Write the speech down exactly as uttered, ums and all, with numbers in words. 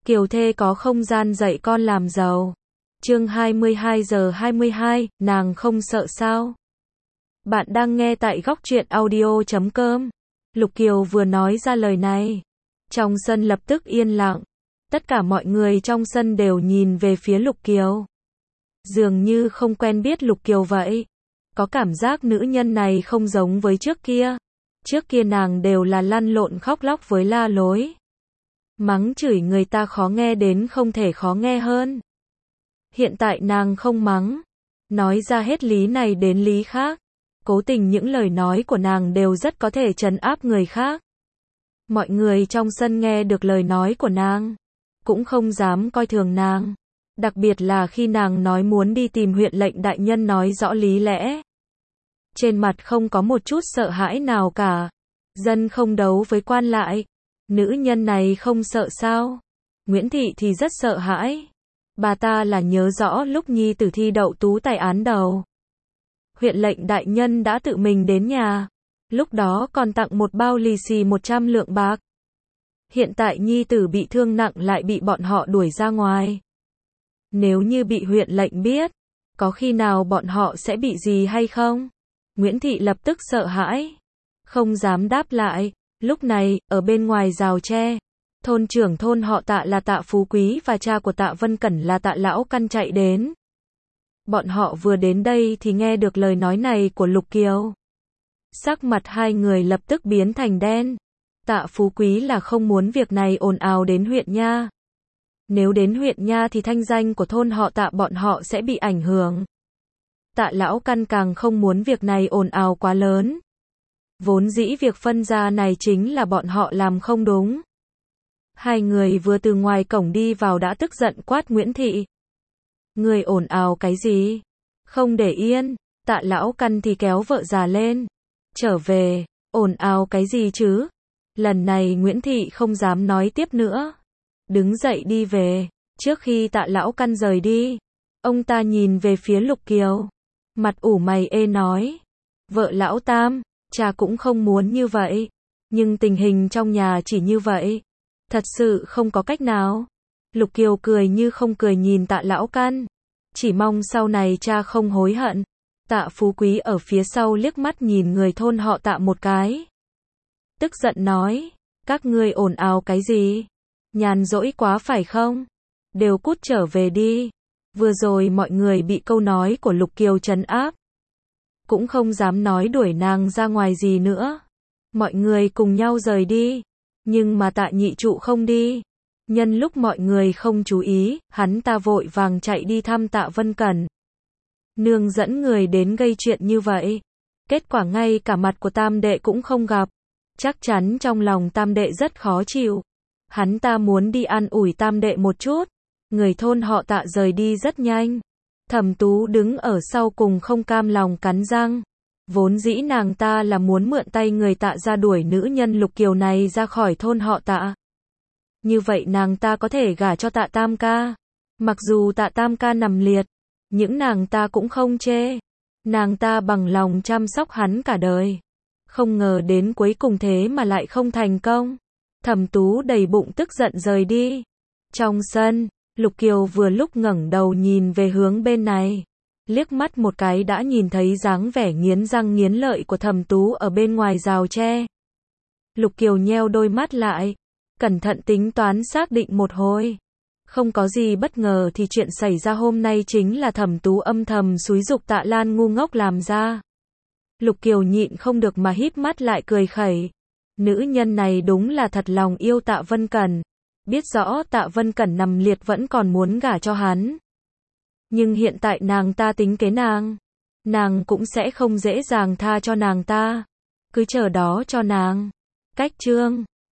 Kiều thê có không gian dạy con làm giàu. Chương hai mươi hai giờ hai mươi hai, nàng không sợ sao? Bạn đang nghe tại góc truyện audio chấm com. Lục Kiều vừa nói ra lời này, trong sân lập tức yên lặng. Tất cả mọi người trong sân đều nhìn về phía Lục Kiều. Dường như không quen biết Lục Kiều vậy. Có cảm giác nữ nhân này không giống với trước kia. Trước kia nàng đều là lăn lộn khóc lóc với la lối. Mắng chửi người ta khó nghe đến không thể khó nghe hơn. Hiện tại nàng không mắng. Nói ra hết lý này đến lý khác. Cố tình những lời nói của nàng đều rất có thể trấn áp người khác. Mọi người trong sân nghe được lời nói của nàng, cũng không dám coi thường nàng. Đặc biệt là khi nàng nói muốn đi tìm huyện lệnh đại nhân nói rõ lý lẽ. Trên mặt không có một chút sợ hãi nào cả. Dân không đấu với quan lại. Nữ nhân này không sợ sao? Nguyễn Thị thì rất sợ hãi. Bà ta là nhớ rõ lúc nhi tử thi đậu tú tài án đầu. Huyện lệnh đại nhân đã tự mình đến nhà. Lúc đó còn tặng một bao lì xì một trăm lượng bạc. Hiện tại nhi tử bị thương nặng lại bị bọn họ đuổi ra ngoài. Nếu như bị huyện lệnh biết, có khi nào bọn họ sẽ bị gì hay không? Nguyễn Thị lập tức sợ hãi. Không dám đáp lại. Lúc này, ở bên ngoài rào tre, thôn trưởng thôn họ Tạ là Tạ Phú Quý và cha của Tạ Vân Cẩn là Tạ Lão Căn chạy đến. Bọn họ vừa đến đây thì nghe được lời nói này của Lục Kiều. Sắc mặt hai người lập tức biến thành đen. Tạ Phú Quý là không muốn việc này ồn ào đến huyện nha. Nếu đến huyện nha thì thanh danh của thôn họ Tạ bọn họ sẽ bị ảnh hưởng. Tạ Lão Căn càng không muốn việc này ồn ào quá lớn. Vốn dĩ việc phân ra này chính là bọn họ làm không đúng. Hai người vừa từ ngoài cổng đi vào đã tức giận quát Nguyễn Thị. Người ồn ào cái gì? Không để yên. Tạ Lão Căn thì kéo vợ già lên. Trở về, ồn ào cái gì chứ? Lần này Nguyễn Thị không dám nói tiếp nữa. Đứng dậy đi về. Trước khi Tạ Lão Căn rời đi, ông ta nhìn về phía Lục Kiều. Mặt ủ mày ê nói. Vợ Lão Tam, cha cũng không muốn như vậy. Nhưng tình hình trong nhà chỉ như vậy. Thật sự không có cách nào. Lục Kiều cười như không cười nhìn Tạ Lão Căn. Chỉ mong sau này cha không hối hận. Tạ Phú Quý ở phía sau liếc mắt nhìn người thôn họ Tạ một cái. Tức giận nói. Các ngươi ồn ào cái gì? Nhàn rỗi quá phải không? Đều cút trở về đi. Vừa rồi mọi người bị câu nói của Lục Kiều trấn áp. Cũng không dám nói đuổi nàng ra ngoài gì nữa. Mọi người cùng nhau rời đi. Nhưng mà Tạ nhị trụ không đi. Nhân lúc mọi người không chú ý, hắn ta vội vàng chạy đi thăm Tạ Vân Cẩn. Nương dẫn người đến gây chuyện như vậy. Kết quả ngay cả mặt của tam đệ cũng không gặp. Chắc chắn trong lòng tam đệ rất khó chịu. Hắn ta muốn đi an ủi tam đệ một chút. Người thôn họ Tạ rời đi rất nhanh. Thẩm Tú đứng ở sau cùng không cam lòng cắn răng. Vốn dĩ nàng ta là muốn mượn tay người Tạ ra đuổi nữ nhân Lục Kiều này ra khỏi thôn họ Tạ. Như vậy nàng ta có thể gả cho Tạ Tam ca. Mặc dù Tạ Tam ca nằm liệt, những nàng ta cũng không chê. Nàng ta bằng lòng chăm sóc hắn cả đời. Không ngờ đến cuối cùng thế mà lại không thành công. Thẩm Tú đầy bụng tức giận rời đi. Trong sân, Lục Kiều vừa lúc ngẩng đầu nhìn về hướng bên này. Liếc mắt một cái đã nhìn thấy dáng vẻ nghiến răng nghiến lợi của Thẩm Tú ở bên ngoài rào tre. Lục Kiều nheo đôi mắt lại. Cẩn thận tính toán xác định một hồi. Không có gì bất ngờ thì chuyện xảy ra hôm nay chính là Thẩm Tú âm thầm xúi giục Tạ Lan ngu ngốc làm ra. Lục Kiều nhịn không được mà híp mắt lại cười khẩy. Nữ nhân này đúng là thật lòng yêu Tạ Vân Cẩn. Biết rõ Tạ Vân Cẩn nằm liệt vẫn còn muốn gả cho hắn. Nhưng hiện tại nàng ta tính kế nàng. Nàng cũng sẽ không dễ dàng tha cho nàng ta. Cứ chờ đó cho nàng. Cách chương